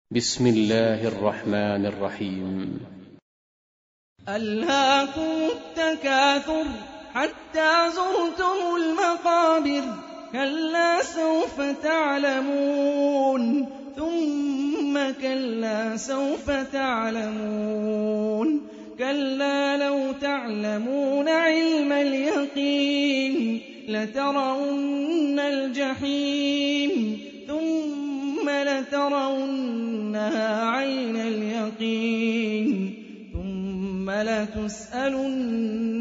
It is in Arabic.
بسم الله الرحمن الرحيم. ألهاكم التكاثر حتى زرتم المقابر كلا سوف تعلمون ثم كلا سوف تعلمون كلا لو تعلمون علم اليقين لترون الجحيم ثم لترونها عين اليقين ثم لتسألن